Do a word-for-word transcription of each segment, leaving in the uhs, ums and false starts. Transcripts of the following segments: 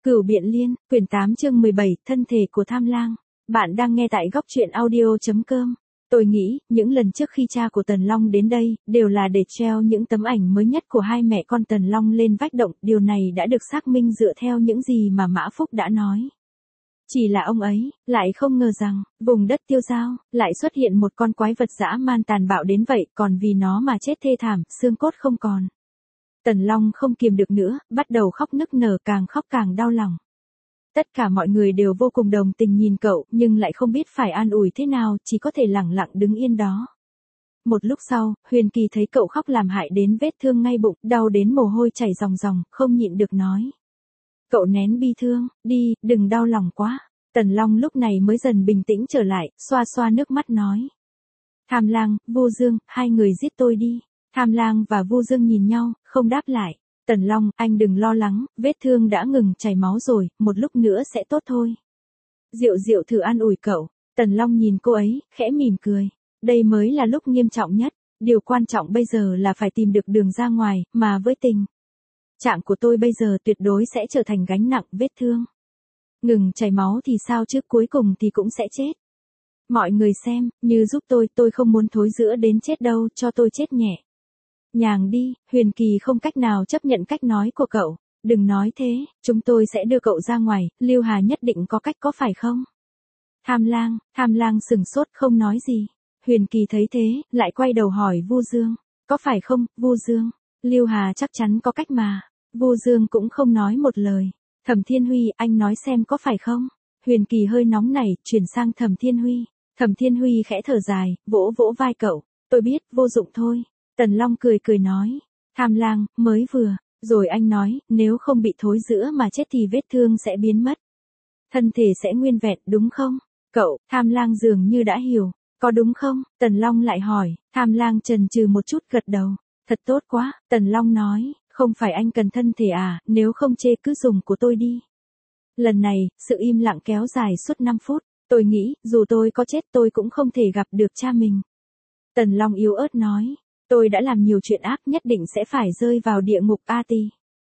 Cửu Biện Liên, quyển tám chương mười bảy, thân thể của tham lang. Bạn đang nghe tại góc truyện audio chấm com. Tôi nghĩ, những lần trước khi cha của Tần Long đến đây, đều là để treo những tấm ảnh mới nhất của hai mẹ con Tần Long lên vách động, điều này đã được xác minh dựa theo những gì mà Mã Phúc đã nói. Chỉ là ông ấy, lại không ngờ rằng, vùng đất Tiêu Dao, lại xuất hiện một con quái vật dã man tàn bạo đến vậy, còn vì nó mà chết thê thảm, xương cốt không còn. Tần Long không kiềm được nữa, bắt đầu khóc nức nở, càng khóc càng đau lòng. Tất cả mọi người đều vô cùng đồng tình nhìn cậu, nhưng lại không biết phải an ủi thế nào, chỉ có thể lẳng lặng đứng yên đó. Một lúc sau, Huyền Kỳ thấy cậu khóc làm hại đến vết thương ngay bụng, đau đến mồ hôi chảy ròng ròng, không nhịn được nói. Cậu nén bi thương, đi, đừng đau lòng quá. Tần Long lúc này mới dần bình tĩnh trở lại, xoa xoa nước mắt nói. Tham Lang, Vu Dương, hai người giết tôi đi. Tham Lang và Vu Dương nhìn nhau, không đáp lại. Tần Long, anh đừng lo lắng, vết thương đã ngừng chảy máu rồi, một lúc nữa sẽ tốt thôi. Diệu Diệu thử an ủi cậu. Tần Long nhìn cô ấy, khẽ mỉm cười. Đây mới là lúc nghiêm trọng nhất, điều quan trọng bây giờ là phải tìm được đường ra ngoài, mà với tình trạng của tôi bây giờ tuyệt đối sẽ trở thành gánh nặng vết thương. Ngừng chảy máu thì sao chứ, cuối cùng thì cũng sẽ chết. Mọi người xem, như giúp tôi, tôi không muốn thối rữa đến chết đâu, cho tôi chết nhẹ nhàng đi. Huyền Kỳ không cách nào chấp nhận cách nói của cậu. Đừng nói thế, chúng tôi sẽ đưa cậu ra ngoài, Lưu Hà nhất định có cách, có phải không? Tham Lang, Tham Lang sừng sốt không nói gì. Huyền Kỳ thấy thế, lại quay đầu hỏi Vu Dương. Có phải không, Vu Dương? Lưu Hà chắc chắn có cách mà. Vu Dương cũng không nói một lời. Thẩm Thiên Huy, anh nói xem có phải không? Huyền Kỳ hơi nóng nảy, chuyển sang Thẩm Thiên Huy. Thẩm Thiên Huy khẽ thở dài, vỗ vỗ vai cậu. Tôi biết, vô dụng thôi. Tần Long cười cười nói. Tham Lang, mới vừa, rồi anh nói, nếu không bị thối rữa mà chết thì vết thương sẽ biến mất. Thân thể sẽ nguyên vẹn, đúng không? Cậu, Tham Lang dường như đã hiểu. Có đúng không? Tần Long lại hỏi. Tham Lang chần chừ một chút, gật đầu. Thật tốt quá, Tần Long nói. Không phải anh cần thân thể à, nếu không chê cứ dùng của tôi đi. Lần này, sự im lặng kéo dài suốt năm phút. Tôi nghĩ, dù tôi có chết tôi cũng không thể gặp được cha mình. Tần Long yếu ớt nói. Tôi đã làm nhiều chuyện ác, nhất định sẽ phải rơi vào địa ngục A Ti.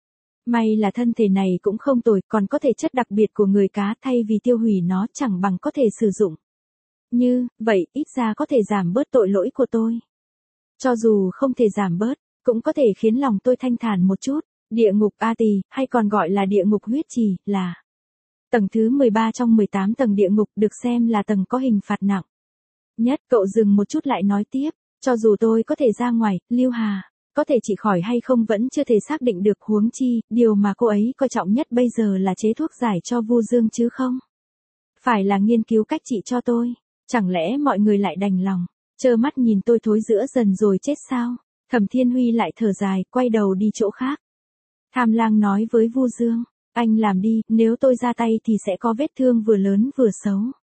May là thân thể này cũng không tồi, còn có thể chất đặc biệt của người cá, thay vì tiêu hủy nó chẳng bằng có thể sử dụng. Như, vậy, ít ra có thể giảm bớt tội lỗi của tôi. Cho dù không thể giảm bớt, cũng có thể khiến lòng tôi thanh thản một chút. Địa ngục A Ti, hay còn gọi là địa ngục huyết trì, là tầng thứ mười ba trong mười tám tầng địa ngục, được xem là tầng có hình phạt nặng nhất. Cậu dừng một chút lại nói tiếp. Cho dù tôi có thể ra ngoài, Lưu Hà có thể trị khỏi hay không vẫn chưa thể xác định được, huống chi, điều mà cô ấy coi trọng nhất bây giờ là chế thuốc giải cho Vu Dương chứ không phải là nghiên cứu cách trị cho tôi. Chẳng lẽ mọi người lại đành lòng trơ mắt nhìn tôi thối rữa dần rồi chết sao? Thẩm Thiên Huy lại thở dài, quay đầu đi chỗ khác. Tham Lang nói với Vu Dương, anh làm đi, nếu tôi ra tay thì sẽ có vết thương vừa lớn vừa xấu.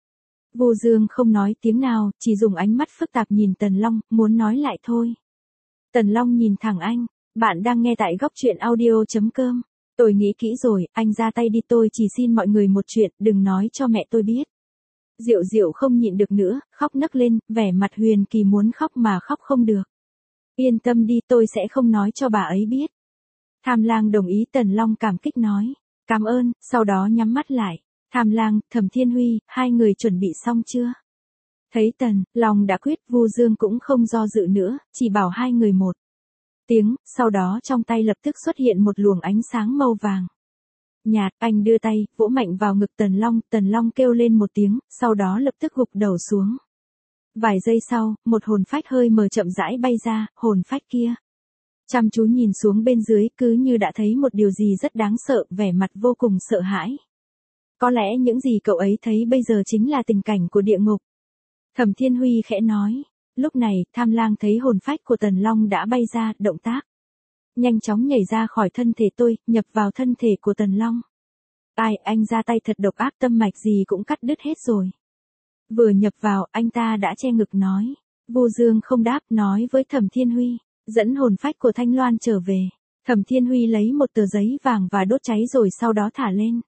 Vu Dương không nói tiếng nào, chỉ dùng ánh mắt phức tạp nhìn Tần Long, muốn nói lại thôi. Tần Long nhìn thẳng anh. Bạn đang nghe tại góc truyện audio chấm com. Tôi nghĩ kỹ rồi, anh ra tay đi, tôi chỉ xin mọi người một chuyện, đừng nói cho mẹ tôi biết. Diệu Diệu không nhịn được nữa, khóc nấc lên, vẻ mặt Huyền Kỳ muốn khóc mà khóc không được. Yên tâm đi, tôi sẽ không nói cho bà ấy biết. Tham Lang đồng ý. Tần Long cảm kích nói. Cảm ơn, sau đó nhắm mắt lại. Tham Lang, Thẩm Thiên Huy, hai người chuẩn bị xong chưa? Thấy Tần Long đã quyết, Vu Dương cũng không do dự nữa, chỉ bảo hai người một tiếng, sau đó trong tay lập tức xuất hiện một luồng ánh sáng màu vàng nhạt. Anh đưa tay, vỗ mạnh vào ngực Tần Long, Tần Long kêu lên một tiếng, sau đó lập tức gục đầu xuống. Vài giây sau, một hồn phách hơi mờ chậm rãi bay ra, hồn phách kia chăm chú nhìn xuống bên dưới, cứ như đã thấy một điều gì rất đáng sợ, vẻ mặt vô cùng sợ hãi. Có lẽ những gì cậu ấy thấy bây giờ chính là tình cảnh của địa ngục. Thẩm Thiên Huy khẽ nói. Lúc này, Tham Lang thấy hồn phách của Tần Long đã bay ra, động tác nhanh chóng nhảy ra khỏi thân thể tôi, nhập vào thân thể của Tần Long. Ai, anh ra tay thật độc ác, tâm mạch gì cũng cắt đứt hết rồi. Vừa nhập vào, anh ta đã che ngực nói. Vu Dương không đáp, nói với Thẩm Thiên Huy, dẫn hồn phách của Thanh Loan trở về. Thẩm Thiên Huy lấy một tờ giấy vàng và đốt cháy rồi sau đó thả lên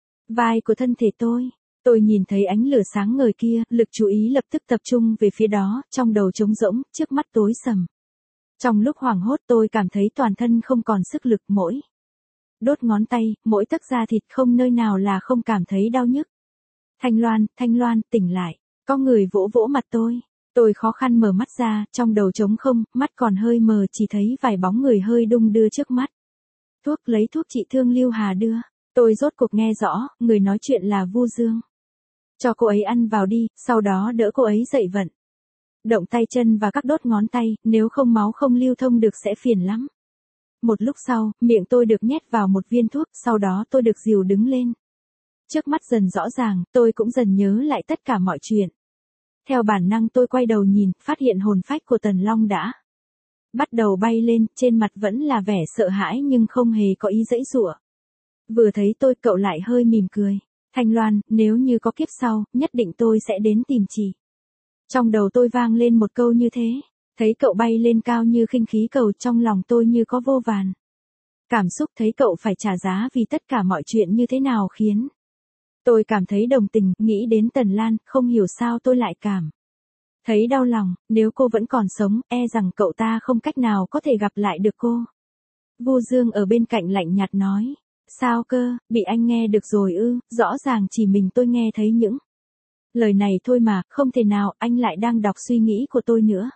vai của thân thể tôi. Tôi nhìn thấy ánh lửa sáng ngời kia, lực chú ý lập tức tập trung về phía đó, trong đầu trống rỗng, trước mắt tối sầm. Trong lúc hoảng hốt tôi cảm thấy toàn thân không còn sức lực, mỗi đốt ngón tay, mỗi tấc da thịt không nơi nào là không cảm thấy đau nhức. Thanh Loan, Thanh Loan, tỉnh lại. Có người vỗ vỗ mặt tôi. Tôi khó khăn mở mắt ra, trong đầu trống không, mắt còn hơi mờ, chỉ thấy vài bóng người hơi đung đưa trước mắt. Thuốc, lấy thuốc trị thương Lưu Hà đưa. Tôi rốt cuộc nghe rõ, người nói chuyện là Vu Dương. Cho cô ấy ăn vào đi, sau đó đỡ cô ấy dậy vận. Động tay chân và các đốt ngón tay, nếu không máu không lưu thông được sẽ phiền lắm. Một lúc sau, miệng tôi được nhét vào một viên thuốc, sau đó tôi được dìu đứng lên. Trước mắt dần rõ ràng, tôi cũng dần nhớ lại tất cả mọi chuyện. Theo bản năng tôi quay đầu nhìn, phát hiện hồn phách của Tần Long đã bắt đầu bay lên, trên mặt vẫn là vẻ sợ hãi nhưng không hề có ý giãy giụa. Vừa thấy tôi, cậu lại hơi mỉm cười. Thanh Loan, nếu như có kiếp sau, nhất định tôi sẽ đến tìm chị. Trong đầu tôi vang lên một câu như thế. Thấy cậu bay lên cao như khinh khí cầu, trong lòng tôi như có vô vàn cảm xúc, thấy cậu phải trả giá vì tất cả mọi chuyện như thế nào khiến tôi cảm thấy đồng tình, nghĩ đến Tần Lan, không hiểu sao tôi lại cảm thấy đau lòng, nếu cô vẫn còn sống, e rằng cậu ta không cách nào có thể gặp lại được cô. Vu Dương ở bên cạnh lạnh nhạt nói, sao cơ, bị anh nghe được rồi ư, rõ ràng chỉ mình tôi nghe thấy những lời này thôi mà, không thể nào, anh lại đang đọc suy nghĩ của tôi nữa.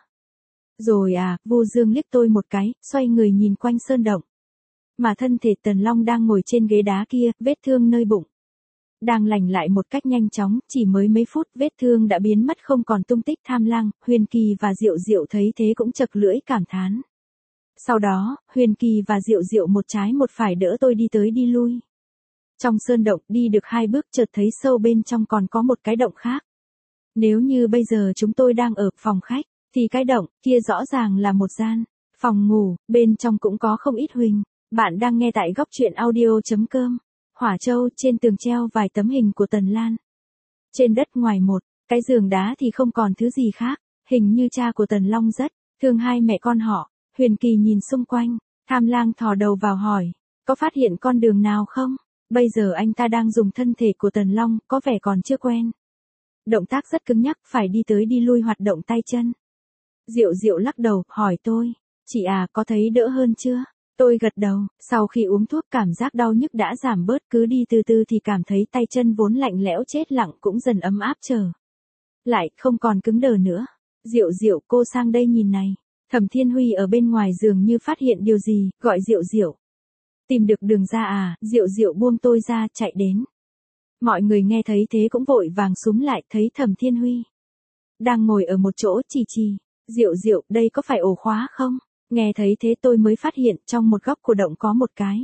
Rồi à, Vu Dương liếc tôi một cái, xoay người nhìn quanh sơn động. Mà thân thể Tần Long đang ngồi trên ghế đá kia, vết thương nơi bụng đang lành lại một cách nhanh chóng, chỉ mới mấy phút vết thương đã biến mất không còn tung tích. Tham Lang, Huyền Kỳ và Diệu Diệu thấy thế cũng chật lưỡi cảm thán. Sau đó, Huyền Kỳ và Diệu Diệu một trái một phải đỡ tôi đi tới đi lui. Trong sơn động, đi được hai bước chợt thấy sâu bên trong còn có một cái động khác. Nếu như bây giờ chúng tôi đang ở phòng khách, thì cái động kia rõ ràng là một gian phòng ngủ, bên trong cũng có không ít huỳnh. Bạn đang nghe tại góc truyện audio chấm com. Hỏa Châu, trên tường treo vài tấm hình của Tần Lan. Trên đất ngoài một cái giường đá thì không còn thứ gì khác, hình như cha của Tần Long rất thương hai mẹ con họ. Huyền Kỳ nhìn xung quanh, Tham Lang thò đầu vào hỏi, có phát hiện con đường nào không? Bây giờ anh ta đang dùng thân thể của Tần Long, có vẻ còn chưa quen. Động tác rất cứng nhắc, phải đi tới đi lui hoạt động tay chân. Diệu Diệu lắc đầu, hỏi tôi, chị à, có thấy đỡ hơn chưa? Tôi gật đầu, sau khi uống thuốc cảm giác đau nhức đã giảm bớt, cứ đi từ từ thì cảm thấy tay chân vốn lạnh lẽo chết lặng cũng dần ấm áp trở lại, không còn cứng đờ nữa. Diệu Diệu, cô sang đây nhìn này. Thẩm Thiên Huy ở bên ngoài giường như phát hiện điều gì, gọi Diệu Diệu. Tìm được đường ra à? Diệu Diệu buông tôi ra, chạy đến. Mọi người nghe thấy thế cũng vội vàng xúm lại, thấy Thẩm Thiên Huy đang ngồi ở một chỗ chì chì. Diệu Diệu, đây có phải ổ khóa không? Nghe thấy thế tôi mới phát hiện trong một góc của động có một cái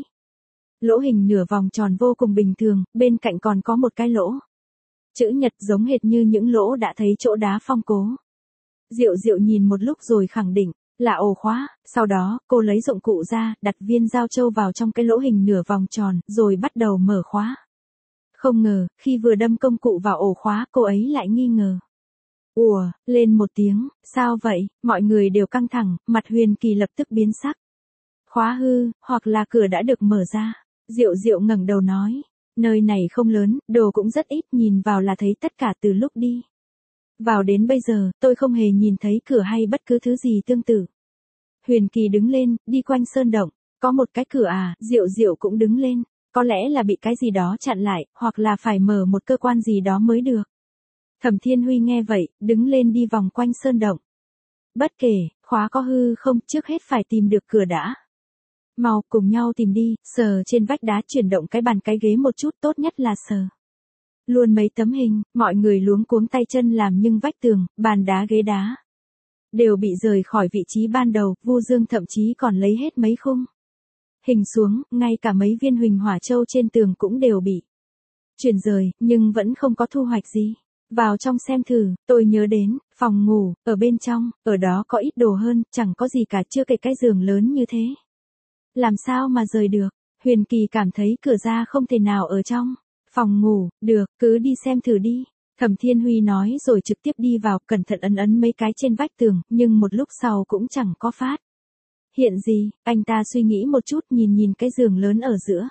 lỗ hình nửa vòng tròn vô cùng bình thường, bên cạnh còn có một cái lỗ chữ nhật giống hệt như những lỗ đã thấy chỗ đá phong cố. Diệu Diệu nhìn một lúc rồi khẳng định là ổ khóa, sau đó cô lấy dụng cụ ra, đặt viên giao châu vào trong cái lỗ hình nửa vòng tròn, rồi bắt đầu mở khóa. Không ngờ, khi vừa đâm công cụ vào ổ khóa, cô ấy lại nghi ngờ. Ùa, lên một tiếng, sao vậy? Mọi người đều căng thẳng, mặt Huyền Kỳ lập tức biến sắc. Khóa hư, hoặc là cửa đã được mở ra. Diệu Diệu ngẩng đầu nói, nơi này không lớn, đồ cũng rất ít, nhìn vào là thấy tất cả từ lúc đi vào đến bây giờ, tôi không hề nhìn thấy cửa hay bất cứ thứ gì tương tự. Huyền Kỳ đứng lên, đi quanh sơn động, có một cái cửa à? Diệu Diệu cũng đứng lên, có lẽ là bị cái gì đó chặn lại, hoặc là phải mở một cơ quan gì đó mới được. Thẩm Thiên Huy nghe vậy, đứng lên đi vòng quanh sơn động. Bất kể, khóa có hư không, trước hết phải tìm được cửa đã. Mau, cùng nhau tìm đi, sờ trên vách đá, chuyển động cái bàn cái ghế một chút, tốt nhất là sờ luôn mấy tấm hình. Mọi người luống cuống tay chân làm, nhưng vách tường, bàn đá, ghế đá đều bị rời khỏi vị trí ban đầu. Vu Dương thậm chí còn lấy hết mấy khung hình xuống, ngay cả mấy viên huỳnh hỏa châu trên tường cũng đều bị chuyển rời, nhưng vẫn không có thu hoạch gì. Vào trong xem thử, tôi nhớ đến phòng ngủ, ở bên trong, ở đó có ít đồ hơn, chẳng có gì cả, chưa kể cái giường lớn như thế. Làm sao mà rời được? Huyền Kỳ cảm thấy cửa ra không thể nào ở trong phòng ngủ, được, cứ đi xem thử đi. Thẩm Thiên Huy nói rồi trực tiếp đi vào, cẩn thận ấn ấn mấy cái trên vách tường, nhưng một lúc sau cũng chẳng có phát hiện gì. Anh ta suy nghĩ một chút, nhìn nhìn cái giường lớn ở giữa.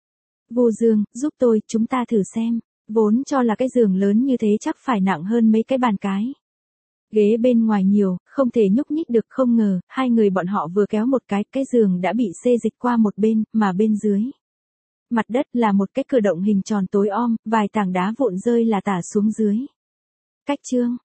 Vu Dương, giúp tôi, chúng ta thử xem. Vốn cho là cái giường lớn như thế chắc phải nặng hơn mấy cái bàn cái ghế bên ngoài nhiều, không thể nhúc nhích được. Không ngờ, hai người bọn họ vừa kéo một cái, cái giường đã bị xê dịch qua một bên, mà bên dưới Mặt đất là một cái cửa động hình tròn tối om, vài tảng đá vụn rơi là tả xuống dưới. Cách chương